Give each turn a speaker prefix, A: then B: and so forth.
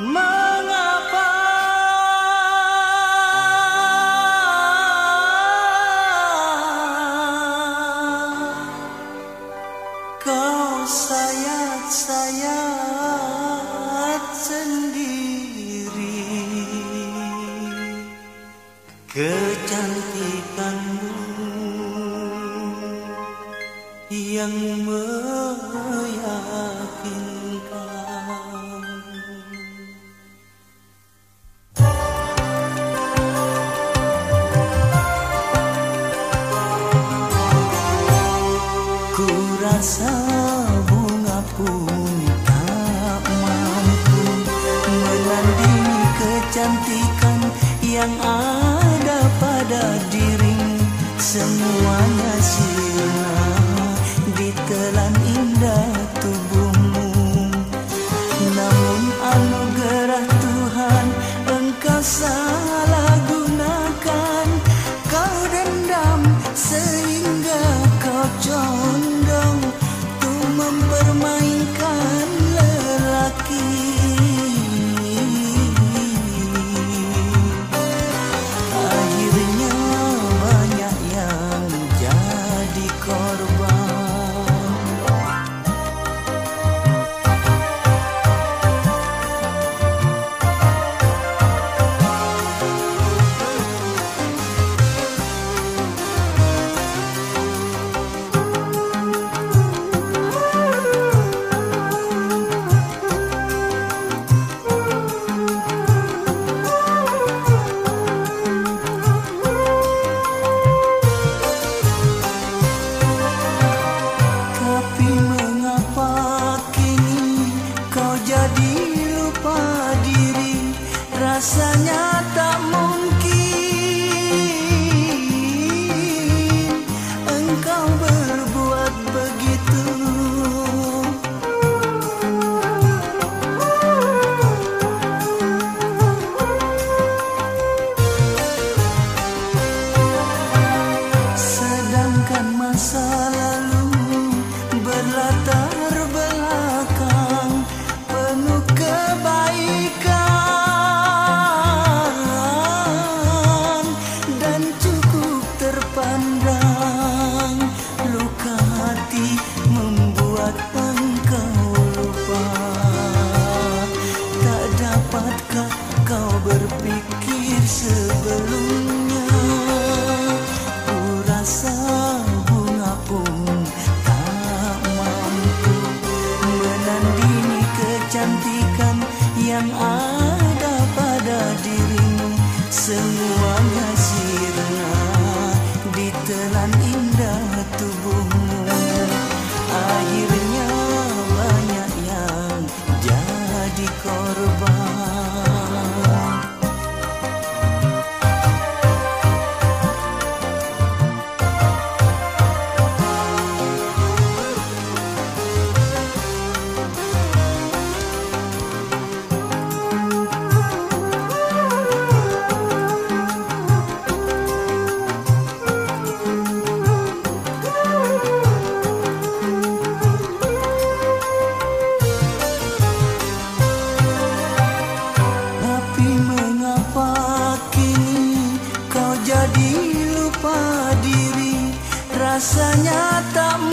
A: Mengapa kau sayat-sayat sendiri kecantikanmu yang meyakinkan? Ku rasa bunga pun tak mampu menandingi kecantikan yang ada pada dirimu. Semuanya sirna ditelan indah tubuhmu. Namun anugerah Tuhan engkau salah gunakan. Kau dendam sehingga kau condong untuk mempermainkan lelaki. Akhirnya banyak yang jadi korban. Tapi mengapa kini kau jadi lupa diri? Rasanya tak mungkin engkau berbuat begitu. Sedangkan masa lalu berlatar belakang penuh kebaikan dan cukup terpandang. Luka hati membuat engkau lupa. Tak dapatkah kau berpikir sebelumnya? Ku rasa bunga pun tak mampu menandingi kecantikan yang ada pada dirimu. Semuanya sirna ditelan indah tubuhmu. Akhirnya banyak yang jadi korban. Tapi mengapa kini kau jadi lupa diri? Rasanya tak